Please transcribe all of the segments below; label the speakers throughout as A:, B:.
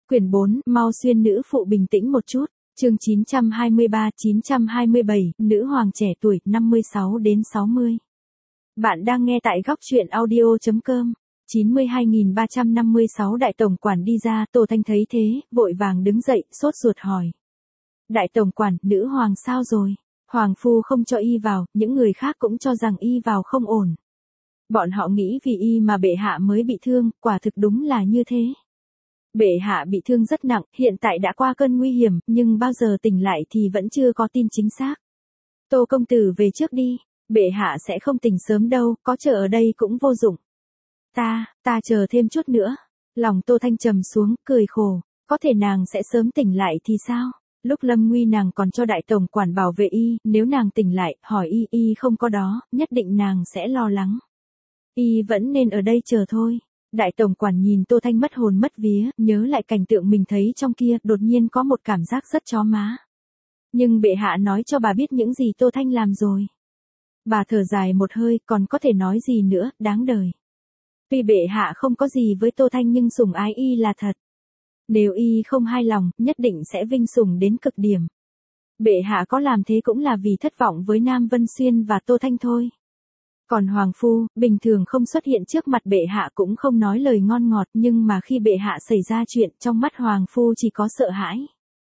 A: Quyển 4, mau xuyên nữ phụ bình tĩnh một chút. Chương 923-927, nữ hoàng trẻ tuổi, 56 đến 60. Bạn đang nghe tại góc truyện audio.com. 92.356 đại tổng quản đi ra, Tô Thanh thấy thế, vội vàng đứng dậy, sốt ruột hỏi. Đại tổng quản, nữ hoàng sao rồi? Hoàng phu không cho y vào, những người khác cũng cho rằng y vào không ổn. Bọn họ nghĩ vì y mà bệ hạ mới bị thương, quả thực đúng là như thế. Bệ hạ bị thương rất nặng, hiện tại đã qua cơn nguy hiểm, nhưng bao giờ tỉnh lại thì vẫn chưa có tin chính xác. Tô công tử về trước đi, bệ hạ sẽ không tỉnh sớm đâu, có chờ ở đây cũng vô dụng. Ta chờ thêm chút nữa. Lòng Tô Thanh trầm xuống, cười khổ, có thể nàng sẽ sớm tỉnh lại thì sao? Lúc lâm nguy nàng còn cho đại tổng quản bảo vệ y, nếu nàng tỉnh lại, hỏi y không có đó, nhất định nàng sẽ lo lắng. Y vẫn nên ở đây chờ thôi. Đại tổng quản nhìn Tô Thanh mất hồn mất vía, nhớ lại cảnh tượng mình thấy trong kia, đột nhiên có một cảm giác rất chó má. Nhưng bệ hạ nói cho bà biết những gì Tô Thanh làm rồi. Bà thở dài một hơi, còn có thể nói gì nữa, đáng đời. Tuy bệ hạ không có gì với Tô Thanh nhưng sủng ái y là thật. Nếu y không hài lòng, nhất định sẽ vinh sủng đến cực điểm. Bệ hạ có làm thế cũng là vì thất vọng với Nam Vân Xuyên và Tô Thanh thôi. Còn Hoàng Phu, bình thường không xuất hiện trước mặt bệ hạ cũng không nói lời ngon ngọt, nhưng mà khi bệ hạ xảy ra chuyện, trong mắt Hoàng Phu chỉ có sợ hãi.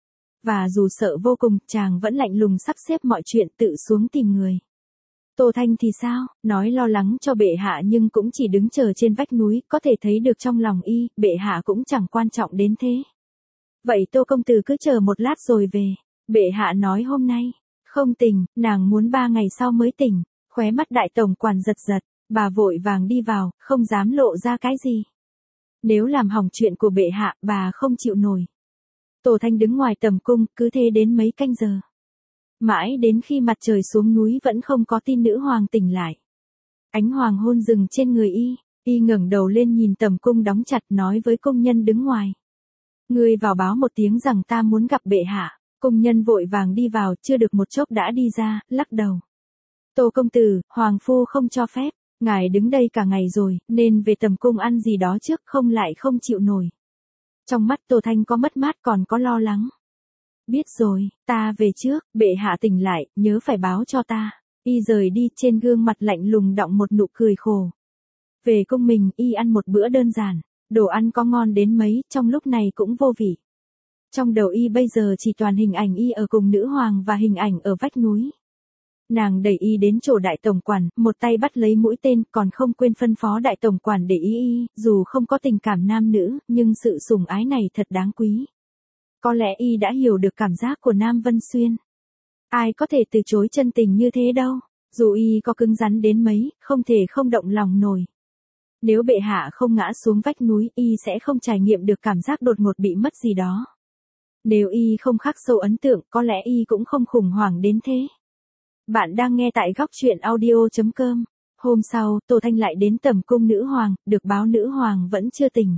A: Và dù sợ vô cùng, chàng vẫn lạnh lùng sắp xếp mọi chuyện tự xuống tìm người. Tô Thanh thì sao, nói lo lắng cho bệ hạ nhưng cũng chỉ đứng chờ trên vách núi, có thể thấy được trong lòng y, bệ hạ cũng chẳng quan trọng đến thế. Vậy Tô công tử cứ chờ một lát rồi về, bệ hạ nói hôm nay, không tỉnh, nàng muốn 3 ngày sau mới tỉnh. Khóe mắt đại tổng quản giật giật, bà vội vàng đi vào, không dám lộ ra cái gì. Nếu làm hỏng chuyện của bệ hạ, bà không chịu nổi. Tô Thanh đứng ngoài tầm cung, cứ thế đến mấy canh giờ. Mãi đến khi mặt trời xuống núi vẫn không có tin nữ hoàng tỉnh lại. Ánh hoàng hôn dừng trên người y ngẩng đầu lên nhìn tầm cung đóng chặt nói với công nhân đứng ngoài. Ngươi vào báo một tiếng rằng ta muốn gặp bệ hạ, công nhân vội vàng đi vào, chưa được một chốc đã đi ra, lắc đầu. Tô công tử, Hoàng Phu không cho phép, ngài đứng đây cả ngày rồi, nên về tầm cung ăn gì đó trước, không lại không chịu nổi. Trong mắt Tô Thanh có mất mát còn có lo lắng. Biết rồi, ta về trước, bệ hạ tỉnh lại, nhớ phải báo cho ta. Y rời đi, trên gương mặt lạnh lùng đọng một nụ cười khổ. Về cung mình, y ăn một bữa đơn giản, đồ ăn có ngon đến mấy, trong lúc này cũng vô vị. Trong đầu y bây giờ chỉ toàn hình ảnh y ở cùng nữ hoàng và hình ảnh ở vách núi. Nàng đẩy y đến chỗ đại tổng quản, một tay bắt lấy mũi tên, còn không quên phân phó đại tổng quản để y, dù không có tình cảm nam nữ, nhưng sự sủng ái này thật đáng quý. Có lẽ y đã hiểu được cảm giác của Nam Vân Xuyên. Ai có thể từ chối chân tình như thế đâu, dù y có cứng rắn đến mấy, không thể không động lòng nổi. Nếu bệ hạ không ngã xuống vách núi, y sẽ không trải nghiệm được cảm giác đột ngột bị mất gì đó. Nếu y không khắc sâu ấn tượng, có lẽ y cũng không khủng hoảng đến thế. Bạn đang nghe tại góc truyện audio.com. Hôm sau, Tô Thanh lại đến tầm cung nữ hoàng, được báo nữ hoàng vẫn chưa tỉnh.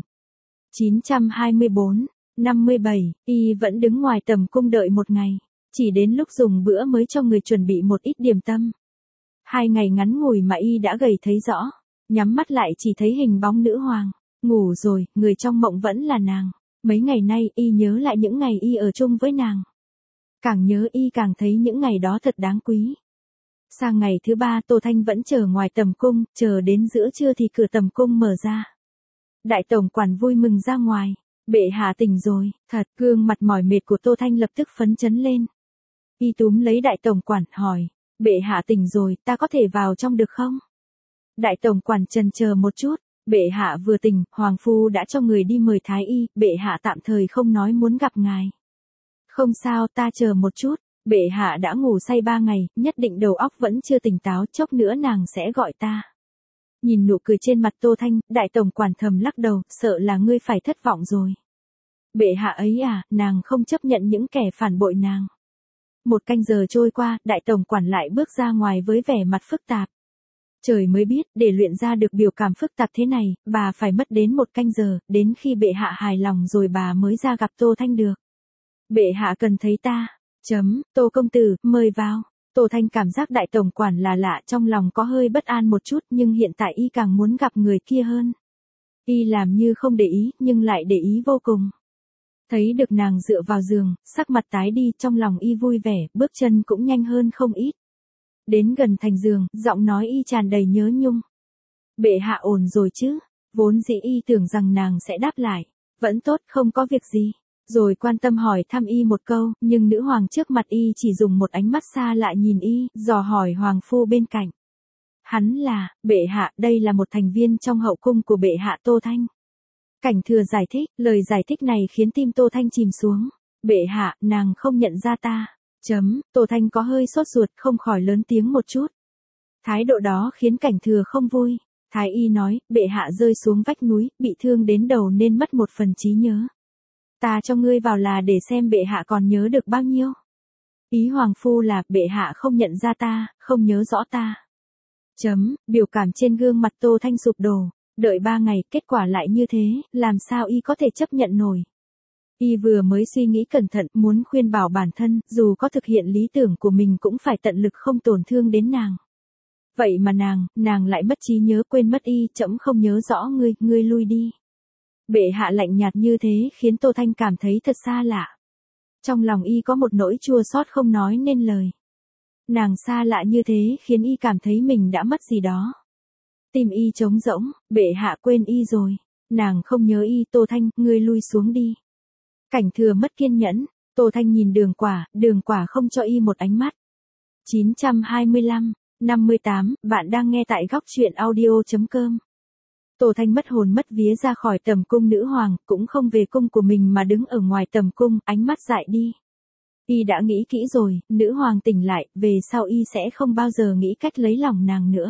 A: 924-57, y vẫn đứng ngoài tầm cung đợi một ngày, chỉ đến lúc dùng bữa mới cho người chuẩn bị một ít điểm tâm. 2 ngày ngắn ngủi mà y đã gầy thấy rõ, nhắm mắt lại chỉ thấy hình bóng nữ hoàng, ngủ rồi, người trong mộng vẫn là nàng. Mấy ngày nay y nhớ lại những ngày y ở chung với nàng. Càng nhớ y càng thấy những ngày đó thật đáng quý. Sang ngày thứ 3 Tô Thanh vẫn chờ ngoài tầm cung, chờ đến giữa trưa thì cửa tầm cung mở ra. Đại tổng quản vui mừng ra ngoài, bệ hạ tỉnh rồi, thật, gương mặt mỏi mệt của Tô Thanh lập tức phấn chấn lên. Y túm lấy đại tổng quản, hỏi, bệ hạ tỉnh rồi, ta có thể vào trong được không? Đại tổng quản chần chờ một chút, bệ hạ vừa tỉnh, Hoàng Phu đã cho người đi mời thái y, bệ hạ tạm thời không nói muốn gặp ngài. Không sao, ta chờ một chút, bệ hạ đã ngủ say 3 ngày, nhất định đầu óc vẫn chưa tỉnh táo, chốc nữa nàng sẽ gọi ta. Nhìn nụ cười trên mặt Tô Thanh, đại tổng quản thầm lắc đầu, sợ là ngươi phải thất vọng rồi. Bệ hạ ấy à, nàng không chấp nhận những kẻ phản bội nàng. 1 canh giờ trôi qua, đại tổng quản lại bước ra ngoài với vẻ mặt phức tạp. Trời mới biết, để luyện ra được biểu cảm phức tạp thế này, bà phải mất đến 1 canh giờ, đến khi bệ hạ hài lòng rồi bà mới ra gặp Tô Thanh được. Bệ hạ cần thấy ta. Tô công tử, mời vào. Tô Thanh cảm giác đại tổng quản là lạ, trong lòng có hơi bất an một chút, nhưng hiện tại y càng muốn gặp người kia hơn. Y làm như không để ý, nhưng lại để ý vô cùng. Thấy được nàng dựa vào giường, sắc mặt tái đi, trong lòng y vui vẻ, bước chân cũng nhanh hơn không ít. Đến gần thành giường, giọng nói y tràn đầy nhớ nhung. Bệ hạ ổn rồi chứ? Vốn dĩ y tưởng rằng nàng sẽ đáp lại. Vẫn tốt, không có việc gì. Rồi quan tâm hỏi thăm y một câu, nhưng nữ hoàng trước mặt y chỉ dùng một ánh mắt xa lạ nhìn y, dò hỏi hoàng phu bên cạnh. Hắn là, bệ hạ, đây là một thành viên trong hậu cung của bệ hạ Tô Thanh. Cảnh Thừa giải thích, lời giải thích này khiến tim Tô Thanh chìm xuống. Bệ hạ, nàng không nhận ra ta. Tô Thanh có hơi sốt ruột, không khỏi lớn tiếng một chút. Thái độ đó khiến Cảnh Thừa không vui. Thái y nói, bệ hạ rơi xuống vách núi, bị thương đến đầu nên mất một phần trí nhớ. Ta cho ngươi vào là để xem bệ hạ còn nhớ được bao nhiêu. Ý hoàng phu là, bệ hạ không nhận ra ta, không nhớ rõ ta. Biểu cảm trên gương mặt Tô Thanh sụp đổ. Đợi 3 ngày, kết quả lại như thế, làm sao y có thể chấp nhận nổi. Y vừa mới suy nghĩ cẩn thận, muốn khuyên bảo bản thân, dù có thực hiện lý tưởng của mình cũng phải tận lực không tổn thương đến nàng. Vậy mà nàng lại mất trí nhớ, quên mất y, trẫm không nhớ rõ ngươi lui đi. Bệ hạ lạnh nhạt như thế khiến Tô Thanh cảm thấy thật xa lạ. Trong lòng y có một nỗi chua xót không nói nên lời. Nàng xa lạ như thế khiến y cảm thấy mình đã mất gì đó. Tim y trống rỗng, bệ hạ quên y rồi. Nàng không nhớ y, Tô Thanh, ngươi lui xuống đi. Cảnh Thừa mất kiên nhẫn, Tô Thanh nhìn đường quả không cho y một ánh mắt. 925, 58, bạn đang nghe tại góc truyện audio.com. Tô Thanh mất hồn mất vía ra khỏi tầm cung nữ hoàng, cũng không về cung của mình mà đứng ở ngoài tầm cung, ánh mắt dại đi. Y đã nghĩ kỹ rồi, nữ hoàng tỉnh lại, về sau y sẽ không bao giờ nghĩ cách lấy lòng nàng nữa.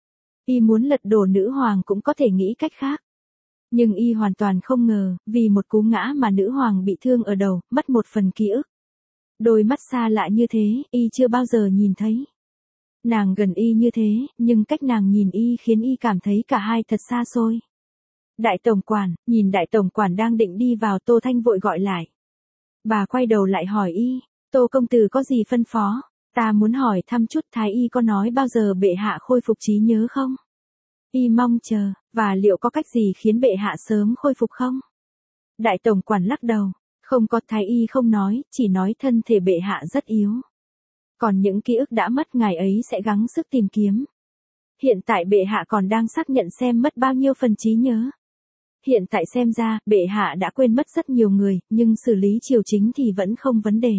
A: Y muốn lật đổ nữ hoàng cũng có thể nghĩ cách khác. Nhưng y hoàn toàn không ngờ, vì một cú ngã mà nữ hoàng bị thương ở đầu, mất một phần ký ức. Đôi mắt xa lạ như thế, y chưa bao giờ nhìn thấy. Nàng gần y như thế, nhưng cách nàng nhìn y khiến y cảm thấy cả hai thật xa xôi. Đại tổng quản, nhìn đại tổng quản đang định đi vào, Tô Thanh vội gọi lại. Bà quay đầu lại hỏi y, Tô công tử có gì phân phó? Ta muốn hỏi thăm chút thái y có nói bao giờ bệ hạ khôi phục trí nhớ không? Y mong chờ, và liệu có cách gì khiến bệ hạ sớm khôi phục không? Đại tổng quản lắc đầu, không có, thái y không nói, chỉ nói thân thể bệ hạ rất yếu. Còn những ký ức đã mất ngài ấy sẽ gắng sức tìm kiếm. Hiện tại bệ hạ còn đang xác nhận xem mất bao nhiêu phần trí nhớ. Hiện tại xem ra, bệ hạ đã quên mất rất nhiều người, nhưng xử lý triều chính thì vẫn không vấn đề.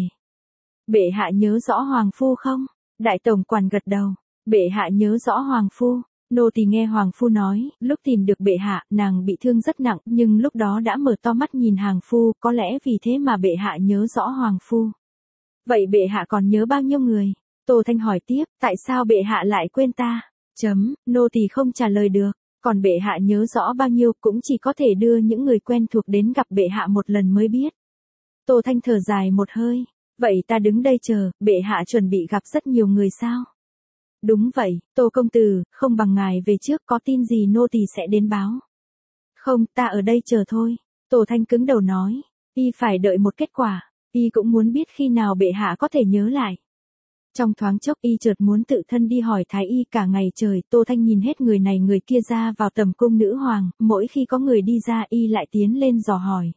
A: Bệ hạ nhớ rõ hoàng phu không? Đại tổng quản gật đầu. Bệ hạ nhớ rõ hoàng phu. Nô tỳ nghe hoàng phu nói, lúc tìm được bệ hạ, nàng bị thương rất nặng, nhưng lúc đó đã mở to mắt nhìn hàng phu, có lẽ vì thế mà bệ hạ nhớ rõ hoàng phu. Vậy bệ hạ còn nhớ bao nhiêu người? Tô Thanh hỏi tiếp, tại sao bệ hạ lại quên ta? Nô tỳ không trả lời được. Còn bệ hạ nhớ rõ bao nhiêu cũng chỉ có thể đưa những người quen thuộc đến gặp bệ hạ một lần mới biết. Tô Thanh thở dài một hơi. Vậy ta đứng đây chờ, bệ hạ chuẩn bị gặp rất nhiều người sao? Đúng vậy, Tô công tử, không bằng ngài về trước, có tin gì nô tỳ sẽ đến báo. Không, ta ở đây chờ thôi. Tô Thanh cứng đầu nói. Y phải đợi một kết quả. Y cũng muốn biết khi nào bệ hạ có thể nhớ lại. Trong thoáng chốc y chợt muốn tự thân đi hỏi thái y cả ngày trời. Tô Thanh nhìn hết người này người kia ra vào tầm cung nữ hoàng, mỗi khi có người đi ra y lại tiến lên dò hỏi.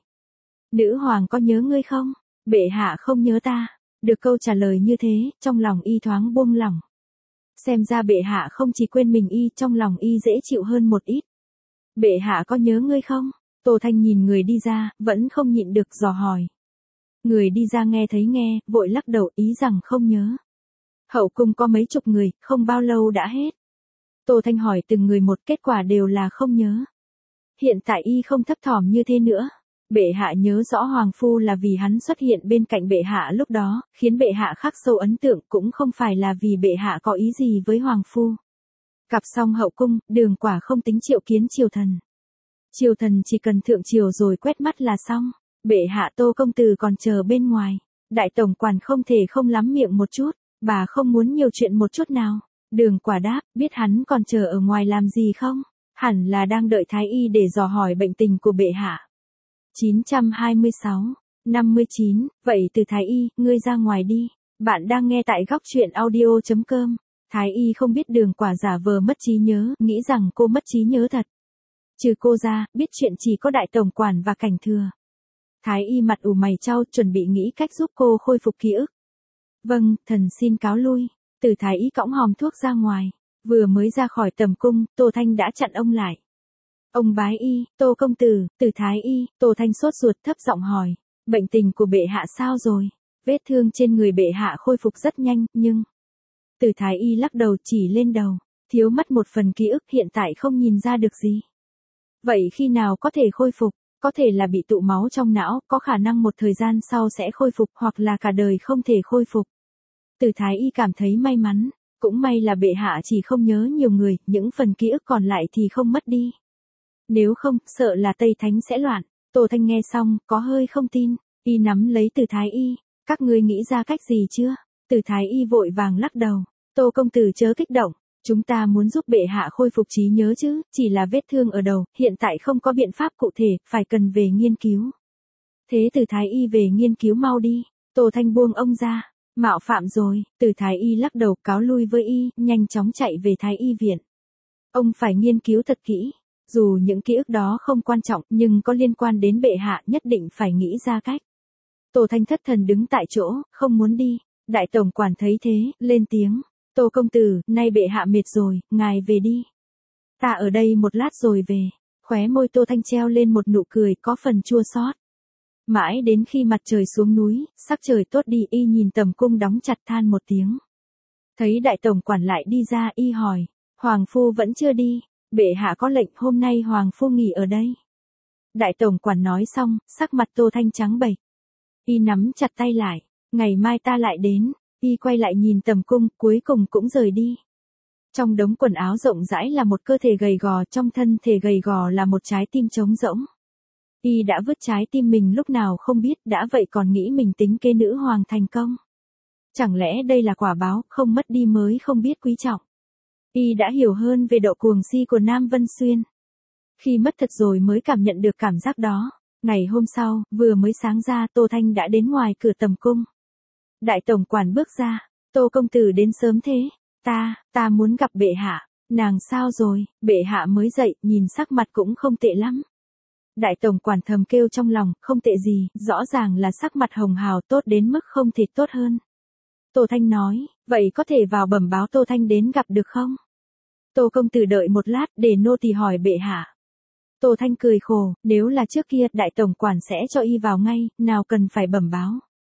A: Nữ hoàng có nhớ ngươi không? Bệ hạ không nhớ ta. Được câu trả lời như thế, trong lòng y thoáng buông lỏng. Xem ra bệ hạ không chỉ quên mình y, trong lòng y dễ chịu hơn một ít. Bệ hạ có nhớ ngươi không? Tô Thanh nhìn người đi ra, vẫn không nhịn được dò hỏi. Người đi ra nghe thấy nghe, vội lắc đầu ý rằng không nhớ. Hậu cung có mấy chục người, không bao lâu đã hết. Tô Thanh hỏi từng người một, kết quả đều là không nhớ. Hiện tại y không thấp thỏm như thế nữa. Bệ hạ nhớ rõ hoàng phu là vì hắn xuất hiện bên cạnh bệ hạ lúc đó, khiến bệ hạ khắc sâu ấn tượng, cũng không phải là vì bệ hạ có ý gì với hoàng phu. Cặp xong hậu cung, đường quả không tính triệu kiến triều thần. Triều thần chỉ cần thượng triều rồi quét mắt là xong. Bệ hạ Tô công tử còn chờ bên ngoài. Đại tổng quản không thể không lắm miệng một chút. Bà không muốn nhiều chuyện một chút nào. Đường quả đáp, biết hắn còn chờ ở ngoài làm gì không? Hẳn là đang đợi thái y để dò hỏi bệnh tình của bệ hạ. 926, 59, vậy từ thái y, ngươi ra ngoài đi. Bạn đang nghe tại góc truyện audio.com. Thái y không biết đường quả giả vờ mất trí nhớ, nghĩ rằng cô mất trí nhớ thật. Trừ cô ra, biết chuyện chỉ có đại tổng quản và Cảnh Thừa. Thái y mặt ủ mày chau chuẩn bị nghĩ cách giúp cô khôi phục ký ức. Vâng, thần xin cáo lui. Từ thái y cõng hòm thuốc ra ngoài. Vừa mới ra khỏi tầm cung, Tô Thanh đã chặn ông lại. Ông bái y, Tô công tử, Từ thái y, Tô Thanh sốt ruột thấp giọng hỏi. Bệnh tình của bệ hạ sao rồi? Vết thương trên người bệ hạ khôi phục rất nhanh, nhưng... Từ thái y lắc đầu chỉ lên đầu. Thiếu mất một phần ký ức hiện tại không nhìn ra được gì. Vậy khi nào có thể khôi phục? Có thể là bị tụ máu trong não, có khả năng một thời gian sau sẽ khôi phục hoặc là cả đời không thể khôi phục. Từ thái y cảm thấy may mắn. Cũng may là bệ hạ chỉ không nhớ nhiều người, những phần ký ức còn lại thì không mất đi. Nếu không, sợ là Tây Thánh sẽ loạn. Tô Thanh nghe xong, có hơi không tin. Y nắm lấy Từ thái y. Các ngươi nghĩ ra cách gì chưa? Từ thái y vội vàng lắc đầu. Tô công tử chớ kích động. Chúng ta muốn giúp bệ hạ khôi phục trí nhớ chứ, chỉ là vết thương ở đầu, hiện tại không có biện pháp cụ thể, phải cần về nghiên cứu. Thế Từ thái y về nghiên cứu mau đi. Tô Thanh buông ông ra. Mạo phạm rồi, Từ thái y lắc đầu cáo lui với y, nhanh chóng chạy về thái y viện. Ông phải nghiên cứu thật kỹ. Dù những ký ức đó không quan trọng, nhưng có liên quan đến bệ hạ nhất định phải nghĩ ra cách. Tô Thanh thất thần đứng tại chỗ, không muốn đi. Đại tổng quản thấy thế, lên tiếng. Tô công tử, nay bệ hạ mệt rồi, ngài về đi. Ta ở đây một lát rồi về. Khóe môi Tô Thanh treo lên một nụ cười có phần chua xót. Mãi đến khi mặt trời xuống núi, sắc trời tốt đi y nhìn tầm cung đóng chặt than một tiếng. Thấy đại tổng quản lại đi ra y hỏi. Hoàng phu vẫn chưa đi. Bệ hạ có lệnh hôm nay hoàng phu nghỉ ở đây. Đại tổng quản nói xong, sắc mặt Tô Thanh trắng bệch. Y nắm chặt tay lại. Ngày mai ta lại đến. Y quay lại nhìn tầm cung, cuối cùng cũng rời đi. Trong đống quần áo rộng rãi là một cơ thể gầy gò, trong thân thể gầy gò là một trái tim trống rỗng. Y đã vứt trái tim mình lúc nào không biết, đã vậy còn nghĩ mình tính kế nữ hoàng thành công. Chẳng lẽ đây là quả báo, không mất đi mới không biết quý trọng. Y đã hiểu hơn về độ cuồng si của Nam Vân Xuyên. Khi mất thật rồi mới cảm nhận được cảm giác đó. Ngày hôm sau, vừa mới sáng ra Tô Thanh đã đến ngoài cửa tầm cung. Đại tổng quản bước ra. Tô công tử đến sớm thế. Ta muốn gặp bệ hạ. Nàng sao rồi? Bệ hạ mới dậy, nhìn sắc mặt cũng không tệ lắm. Đại tổng quản thầm kêu trong lòng, không tệ gì, rõ ràng là sắc mặt hồng hào tốt đến mức không thể tốt hơn. Tô Thanh nói, vậy có thể vào bẩm báo Tô Thanh đến gặp được không? Tô công tử đợi một lát để nô tỳ hỏi bệ hạ. Tô Thanh cười khổ, nếu là trước kia đại tổng quản sẽ cho y vào ngay, nào cần phải bẩm báo.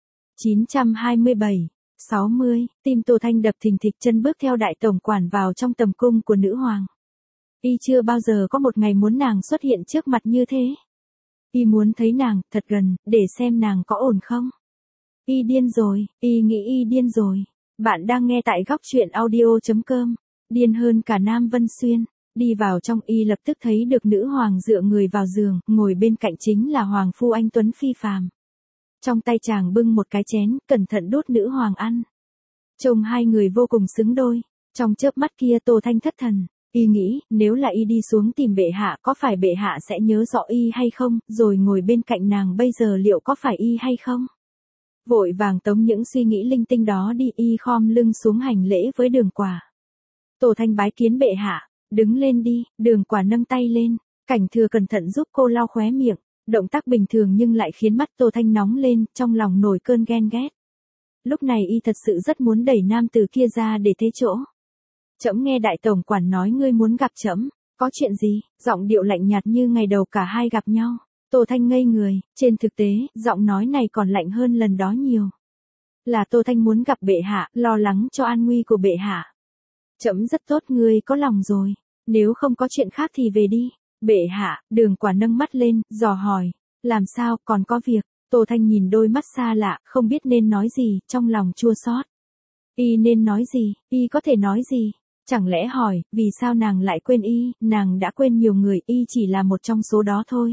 A: 927, 60, tim Tô Thanh đập thình thịch chân bước theo đại tổng quản vào trong tầm cung của nữ hoàng. Y chưa bao giờ có một ngày muốn nàng xuất hiện trước mặt như thế. Y muốn thấy nàng, thật gần, để xem nàng có ổn không. Y điên rồi, y nghĩ y điên rồi. Bạn đang nghe tại góc truyện audio.com. Điên hơn cả Nam Vân Xuyên. Đi vào trong y lập tức thấy được nữ hoàng dựa người vào giường, ngồi bên cạnh chính là hoàng phu anh tuấn phi phàm. Trong tay chàng bưng một cái chén, cẩn thận đút nữ hoàng ăn. Trông hai người vô cùng xứng đôi. Trong chớp mắt kia Tô Thanh thất thần. Y nghĩ, nếu là y đi xuống tìm bệ hạ, có phải bệ hạ sẽ nhớ rõ y hay không, rồi ngồi bên cạnh nàng bây giờ liệu có phải y hay không? Vội vàng tống những suy nghĩ linh tinh đó đi, y khom lưng xuống hành lễ với Đường Quả. Tô Thanh bái kiến bệ hạ, đứng lên đi. Đường Quả nâng tay lên, Cảnh Thừa cẩn thận giúp cô lau khóe miệng, động tác bình thường nhưng lại khiến mắt Tô Thanh nóng lên, trong lòng nổi cơn ghen ghét. Lúc này y thật sự rất muốn đẩy nam tử kia ra để thế chỗ. Trẫm nghe đại tổng quản nói ngươi muốn gặp trẫm, có chuyện gì? Giọng điệu lạnh nhạt như ngày đầu cả hai gặp nhau. Tô Thanh ngây người, trên thực tế, giọng nói này còn lạnh hơn lần đó nhiều. Là Tô Thanh muốn gặp bệ hạ, lo lắng cho an nguy của bệ hạ. Trẫm rất tốt, ngươi có lòng rồi, nếu không có chuyện khác thì về đi. Bệ hạ, Đường Quả nâng mắt lên, dò hỏi, làm sao, còn có việc? Tô Thanh nhìn đôi mắt xa lạ, không biết nên nói gì, trong lòng chua xót. Y nên nói gì, y có thể nói gì? Chẳng lẽ hỏi, vì sao nàng lại quên y, nàng đã quên nhiều người, y chỉ là một trong số đó thôi.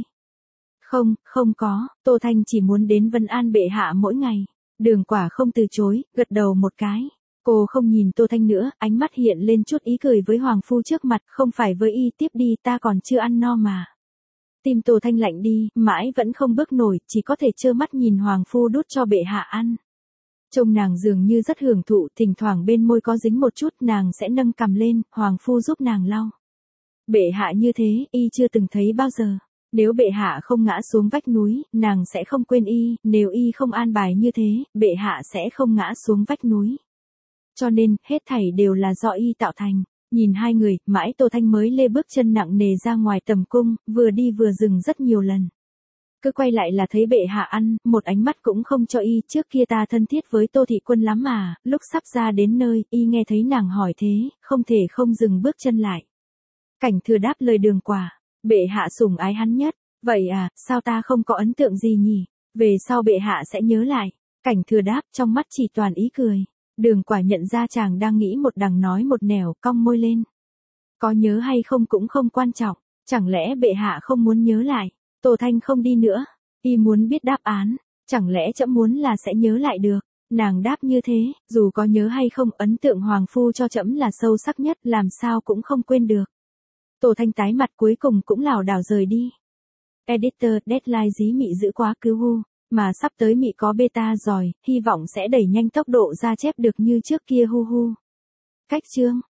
A: Không có, Tô Thanh chỉ muốn đến vân an bệ hạ mỗi ngày. Đường Quả không từ chối, gật đầu một cái. Cô không nhìn Tô Thanh nữa, ánh mắt hiện lên chút ý cười với hoàng phu trước mặt, không phải với y tiếp đi, ta còn chưa ăn no mà. Tim Tô Thanh lạnh đi, mãi vẫn không bước nổi, chỉ có thể trơ mắt nhìn hoàng phu đút cho bệ hạ ăn. Trông nàng dường như rất hưởng thụ, thỉnh thoảng bên môi có dính một chút, nàng sẽ nâng cằm lên, hoàng phu giúp nàng lau. Bệ hạ như thế, y chưa từng thấy bao giờ. Nếu bệ hạ không ngã xuống vách núi, nàng sẽ không quên y, nếu y không an bài như thế, bệ hạ sẽ không ngã xuống vách núi. Cho nên, hết thảy đều là do y tạo thành. Nhìn hai người, mãi Tô Thanh mới lê bước chân nặng nề ra ngoài tầm cung, vừa đi vừa dừng rất nhiều lần. Cứ quay lại là thấy bệ hạ ăn, một ánh mắt cũng không cho y, trước kia ta thân thiết với Tô Thị Quân lắm mà, lúc sắp ra đến nơi, y nghe thấy nàng hỏi thế, không thể không dừng bước chân lại. Cảnh Thừa đáp lời Đường Quả, bệ hạ sủng ái hắn nhất, vậy à, sao ta không có ấn tượng gì nhỉ, về sau bệ hạ sẽ nhớ lại. Cảnh Thừa đáp, trong mắt chỉ toàn ý cười. Đường Quả nhận ra chàng đang nghĩ một đằng nói một nẻo, cong môi lên. Có nhớ hay không cũng không quan trọng, chẳng lẽ bệ hạ không muốn nhớ lại. Tô Thanh không đi nữa, y muốn biết đáp án, chẳng lẽ trẫm muốn là sẽ nhớ lại được. Nàng đáp như thế, dù có nhớ hay không, ấn tượng hoàng phu cho trẫm là sâu sắc nhất, làm sao cũng không quên được. Tô Thanh tái mặt cuối cùng cũng lảo đảo rời đi. Editor, deadline dí mị giữ quá cứu hu, mà sắp tới mị có beta rồi, hy vọng sẽ đẩy nhanh tốc độ ra chép được như trước kia hu hu. Cách chương